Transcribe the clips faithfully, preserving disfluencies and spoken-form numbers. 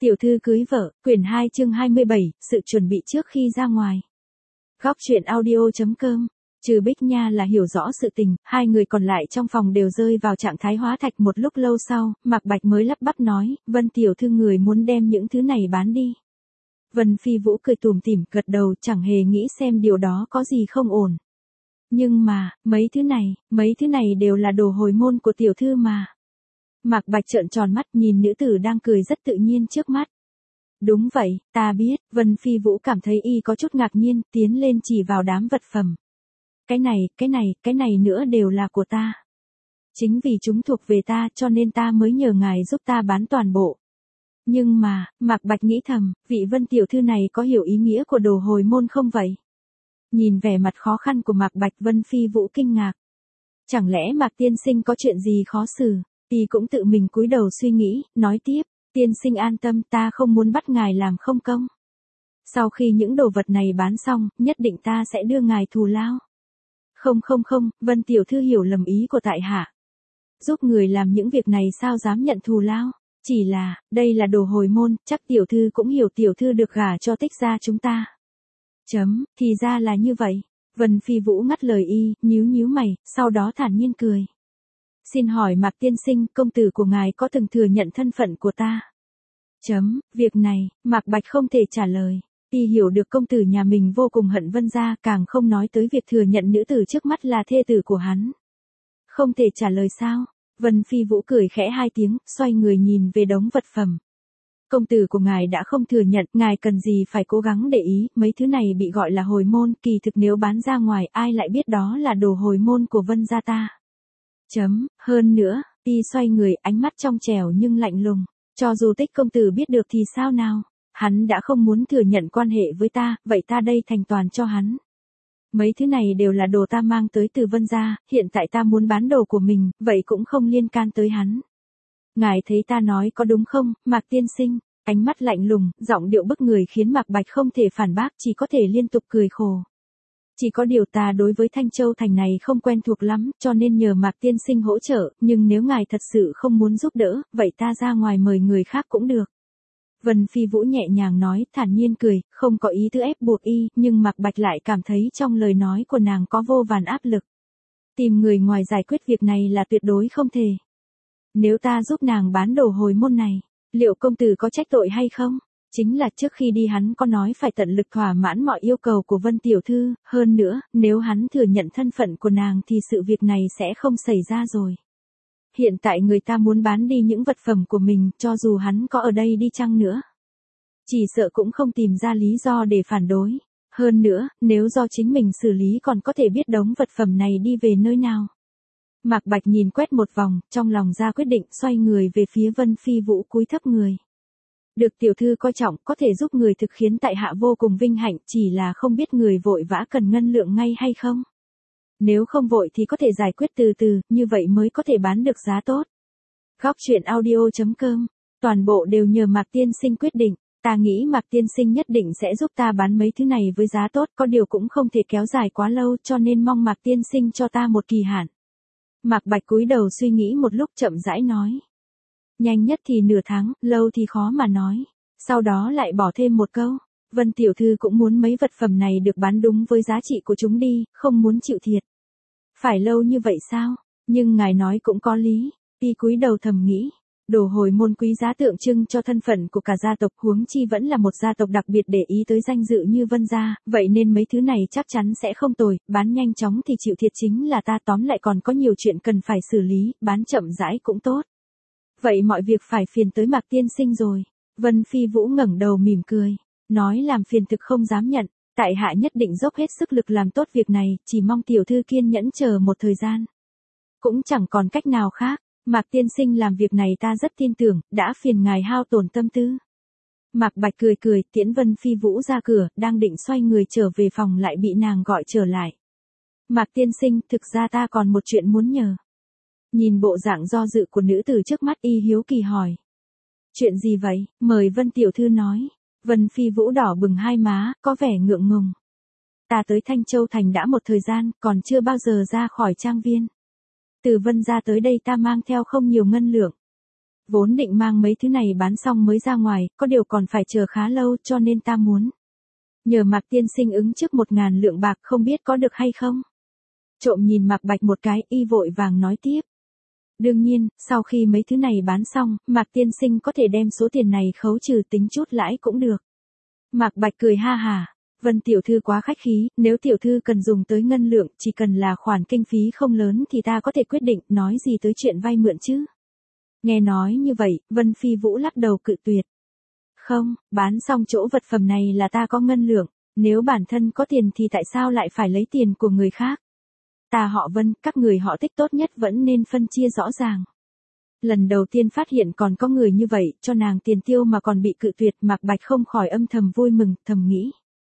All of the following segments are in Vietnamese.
Tiểu thư cưới vợ, quyển hai chương hai mươi bảy, sự chuẩn bị trước khi ra ngoài. Góc truyện audio chấm com. Trừ Bích Nha là hiểu rõ sự tình, hai người còn lại trong phòng đều rơi vào trạng thái hóa thạch. Một lúc lâu sau, Mạc Bạch mới lắp bắp nói, Vân tiểu thư người muốn đem những thứ này bán đi. Vân Phi Vũ cười tủm tỉm gật đầu, chẳng hề nghĩ xem điều đó có gì không ổn. Nhưng mà, mấy thứ này, mấy thứ này đều là đồ hồi môn của tiểu thư mà. Mạc Bạch trợn tròn mắt nhìn nữ tử đang cười rất tự nhiên trước mắt. Đúng vậy, ta biết. Vân Phi Vũ cảm thấy y có chút ngạc nhiên, tiến lên chỉ vào đám vật phẩm. Cái này, cái này, cái này nữa đều là của ta. Chính vì chúng thuộc về ta cho nên ta mới nhờ ngài giúp ta bán toàn bộ. Nhưng mà, Mạc Bạch nghĩ thầm, vị Vân tiểu thư này có hiểu ý nghĩa của đồ hồi môn không vậy? Nhìn vẻ mặt khó khăn của Mạc Bạch, Vân Phi Vũ kinh ngạc. Chẳng lẽ Mạc tiên sinh có chuyện gì khó xử? Y cũng tự mình cúi đầu suy nghĩ, nói tiếp, tiên sinh an tâm, ta không muốn bắt ngài làm không công. Sau khi những đồ vật này bán xong, nhất định ta sẽ đưa ngài thù lao. Không không không, Vân tiểu thư hiểu lầm ý của tại hạ. Giúp người làm những việc này sao dám nhận thù lao? Chỉ là, đây là đồ hồi môn, chắc tiểu thư cũng hiểu tiểu thư được gả cho Tích gia chúng ta. Chấm, thì ra là như vậy. Vân Phi Vũ ngắt lời y, nhíu nhíu mày, sau đó thản nhiên cười. Xin hỏi Mạc tiên sinh, công tử của ngài có từng thừa nhận thân phận của ta? Chấm, việc này, Mạc Bạch không thể trả lời. Y hiểu được công tử nhà mình vô cùng hận Vân gia, càng không nói tới việc thừa nhận nữ tử trước mắt là thê tử của hắn. Không thể trả lời sao? Vân Phi Vũ cười khẽ hai tiếng, xoay người nhìn về đống vật phẩm. Công tử của ngài đã không thừa nhận, ngài cần gì phải cố gắng để ý, mấy thứ này bị gọi là hồi môn, kỳ thực nếu bán ra ngoài ai lại biết đó là đồ hồi môn của Vân gia ta. Chấm, hơn nữa, y xoay người, ánh mắt trong trẻo nhưng lạnh lùng, cho dù Tích công tử biết được thì sao nào, hắn đã không muốn thừa nhận quan hệ với ta, vậy ta đây thành toàn cho hắn. Mấy thứ này đều là đồ ta mang tới từ Vân gia, hiện tại ta muốn bán đồ của mình, vậy cũng không liên can tới hắn. Ngài thấy ta nói có đúng không, Mạc tiên sinh? Ánh mắt lạnh lùng, giọng điệu bức người khiến Mạc Bạch không thể phản bác, chỉ có thể liên tục cười khổ. Chỉ có điều ta đối với Thanh Châu thành này không quen thuộc lắm, cho nên nhờ Mạc tiên sinh hỗ trợ, nhưng nếu ngài thật sự không muốn giúp đỡ, vậy ta ra ngoài mời người khác cũng được. Vân Phi Vũ nhẹ nhàng nói, thản nhiên cười, không có ý tứ ép buộc y, nhưng Mạc Bạch lại cảm thấy trong lời nói của nàng có vô vàn áp lực. Tìm người ngoài giải quyết việc này là tuyệt đối không thể. Nếu ta giúp nàng bán đồ hồi môn này, liệu công tử có trách tội hay không? Chính là trước khi đi hắn có nói phải tận lực thỏa mãn mọi yêu cầu của Vân tiểu thư, hơn nữa, nếu hắn thừa nhận thân phận của nàng thì sự việc này sẽ không xảy ra rồi. Hiện tại người ta muốn bán đi những vật phẩm của mình, cho dù hắn có ở đây đi chăng nữa, chỉ sợ cũng không tìm ra lý do để phản đối. Hơn nữa, nếu do chính mình xử lý còn có thể biết đống vật phẩm này đi về nơi nào. Mạc Bạch nhìn quét một vòng, trong lòng ra quyết định, xoay người về phía Vân Phi Vũ cúi thấp người. Được tiểu thư coi trọng, có thể giúp người thực khiến tại hạ vô cùng vinh hạnh, chỉ là không biết người vội vã cần ngân lượng ngay hay không. Nếu không vội thì có thể giải quyết từ từ, như vậy mới có thể bán được giá tốt. Góc truyện audio chấm com, toàn bộ đều nhờ Mạc tiên sinh quyết định, ta nghĩ Mạc tiên sinh nhất định sẽ giúp ta bán mấy thứ này với giá tốt, có điều cũng không thể kéo dài quá lâu cho nên mong Mạc tiên sinh cho ta một kỳ hạn. Mạc Bạch cúi đầu suy nghĩ một lúc chậm rãi nói. Nhanh nhất thì nửa tháng, lâu thì khó mà nói. Sau đó lại bỏ thêm một câu. Vân tiểu thư cũng muốn mấy vật phẩm này được bán đúng với giá trị của chúng đi, không muốn chịu thiệt. Phải lâu như vậy sao? Nhưng ngài nói cũng có lý. Y cúi đầu thầm nghĩ. Đồ hồi môn quý giá tượng trưng cho thân phận của cả gia tộc, huống chi vẫn là một gia tộc đặc biệt để ý tới danh dự như Vân gia, vậy nên mấy thứ này chắc chắn sẽ không tồi, bán nhanh chóng thì chịu thiệt chính là ta, tóm lại còn có nhiều chuyện cần phải xử lý, bán chậm rãi cũng tốt. Vậy mọi việc phải phiền tới Mạc tiên sinh rồi. Vân Phi Vũ ngẩng đầu mỉm cười, nói làm phiền thực không dám nhận, tại hạ nhất định dốc hết sức lực làm tốt việc này, chỉ mong tiểu thư kiên nhẫn chờ một thời gian. Cũng chẳng còn cách nào khác. Mạc tiên sinh làm việc này ta rất tin tưởng, đã phiền ngài hao tổn tâm tư. Mạc Bạch cười cười, tiễn Vân Phi Vũ ra cửa, đang định xoay người trở về phòng lại bị nàng gọi trở lại. Mạc tiên sinh, thực ra ta còn một chuyện muốn nhờ. Nhìn bộ dạng do dự của nữ tử trước mắt, y hiếu kỳ hỏi. Chuyện gì vậy? Mời Vân tiểu thư nói. Vân Phi Vũ đỏ bừng hai má, có vẻ ngượng ngùng. Ta tới Thanh Châu thành đã một thời gian, còn chưa bao giờ ra khỏi trang viên. Từ Vân gia tới đây ta mang theo không nhiều ngân lượng. Vốn định mang mấy thứ này bán xong mới ra ngoài, có điều còn phải chờ khá lâu cho nên ta muốn nhờ Mạc tiên sinh ứng trước một ngàn lượng bạc, không biết có được hay không? Trộm nhìn Mạc Bạch một cái, y vội vàng nói tiếp. Đương nhiên, sau khi mấy thứ này bán xong, Mạc tiên sinh có thể đem số tiền này khấu trừ tính chút lãi cũng được. Mạc Bạch cười ha hà. Vân tiểu thư quá khách khí, nếu tiểu thư cần dùng tới ngân lượng, chỉ cần là khoản kinh phí không lớn thì ta có thể quyết định, nói gì tới chuyện vay mượn chứ. Nghe nói như vậy, Vân Phi Vũ lắc đầu cự tuyệt. Không, bán xong chỗ vật phẩm này là ta có ngân lượng, nếu bản thân có tiền thì tại sao lại phải lấy tiền của người khác? Ta họ Vân, các người họ Tích tốt nhất vẫn nên phân chia rõ ràng. Lần đầu tiên phát hiện còn có người như vậy, cho nàng tiền tiêu mà còn bị cự tuyệt, Mạc Bạch không khỏi âm thầm vui mừng, thầm nghĩ.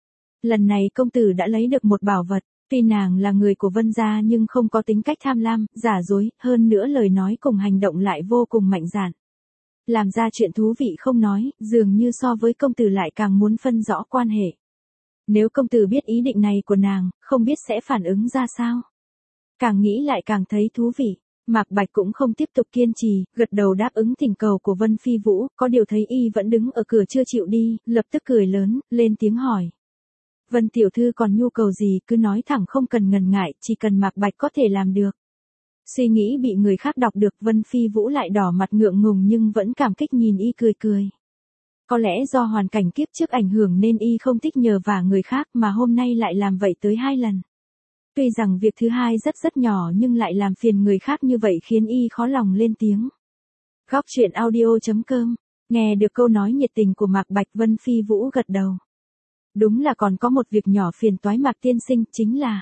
Lần này công tử đã lấy được một bảo vật, tuy nàng là người của Vân gia nhưng không có tính cách tham lam, giả dối, hơn nữa lời nói cùng hành động lại vô cùng mạnh dạn. Làm ra chuyện thú vị không nói, dường như so với công tử lại càng muốn phân rõ quan hệ. Nếu công tử biết ý định này của nàng, không biết sẽ phản ứng ra sao. Càng nghĩ lại càng thấy thú vị. Mạc Bạch cũng không tiếp tục kiên trì, gật đầu đáp ứng thỉnh cầu của Vân Phi Vũ, có điều thấy y vẫn đứng ở cửa chưa chịu đi, lập tức cười lớn, lên tiếng hỏi. Vân tiểu thư còn nhu cầu gì, cứ nói thẳng không cần ngần ngại, chỉ cần Mạc Bạch có thể làm được. Suy nghĩ bị người khác đọc được, Vân Phi Vũ lại đỏ mặt ngượng ngùng nhưng vẫn cảm kích nhìn y cười cười. Có lẽ do hoàn cảnh kiếp trước ảnh hưởng nên y không thích nhờ vả người khác mà hôm nay lại làm vậy tới hai lần. Tuy rằng việc thứ hai rất rất nhỏ nhưng lại làm phiền người khác như vậy khiến y khó lòng lên tiếng. Góc truyện audio chấm com, nghe được câu nói nhiệt tình của Mạc Bạch, Vân Phi Vũ gật đầu. Đúng là còn có một việc nhỏ phiền toái Mạc tiên sinh, chính là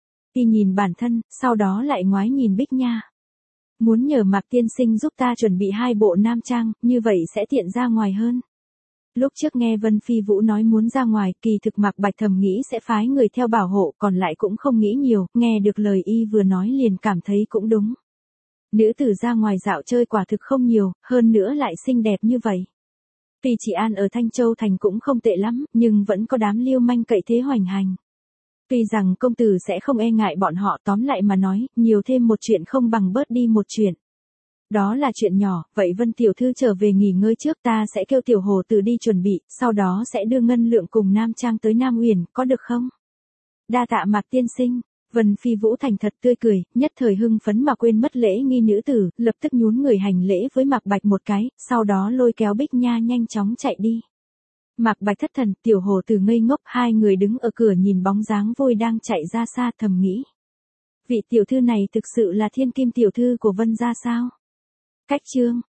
y nhìn bản thân, sau đó lại ngoái nhìn Bích Nha. Muốn nhờ Mạc tiên sinh giúp ta chuẩn bị hai bộ nam trang, như vậy sẽ tiện ra ngoài hơn. Lúc trước nghe Vân Phi Vũ nói muốn ra ngoài, kỳ thực Mạc Bạch thầm nghĩ sẽ phái người theo bảo hộ, còn lại cũng không nghĩ nhiều, nghe được lời y vừa nói liền cảm thấy cũng đúng. Nữ tử ra ngoài dạo chơi quả thực không nhiều, hơn nữa lại xinh đẹp như vậy. Tuy chị An ở Thanh Châu Thành cũng không tệ lắm, nhưng vẫn có đám liêu manh cậy thế hoành hành. Tuy rằng công tử sẽ không e ngại bọn họ, tóm lại mà nói, nhiều thêm một chuyện không bằng bớt đi một chuyện. Đó là chuyện nhỏ, vậy Vân tiểu thư trở về nghỉ ngơi trước, ta sẽ kêu tiểu hồ tử đi chuẩn bị, sau đó sẽ đưa ngân lượng cùng nam trang tới Nam Uyển, có được không? Đa tạ Mạc tiên sinh. Vân Phi Vũ thành thật tươi cười, nhất thời hưng phấn mà quên mất lễ nghi nữ tử, lập tức nhún người hành lễ với Mạc Bạch một cái, sau đó lôi kéo Bích Nha nhanh chóng chạy đi. Mạc Bạch thất thần, tiểu hồ tử ngây ngốc, hai người đứng ở cửa nhìn bóng dáng vui đang chạy ra xa, thầm nghĩ. Vị tiểu thư này thực sự là thiên kim tiểu thư của Vân gia sao? Cách chương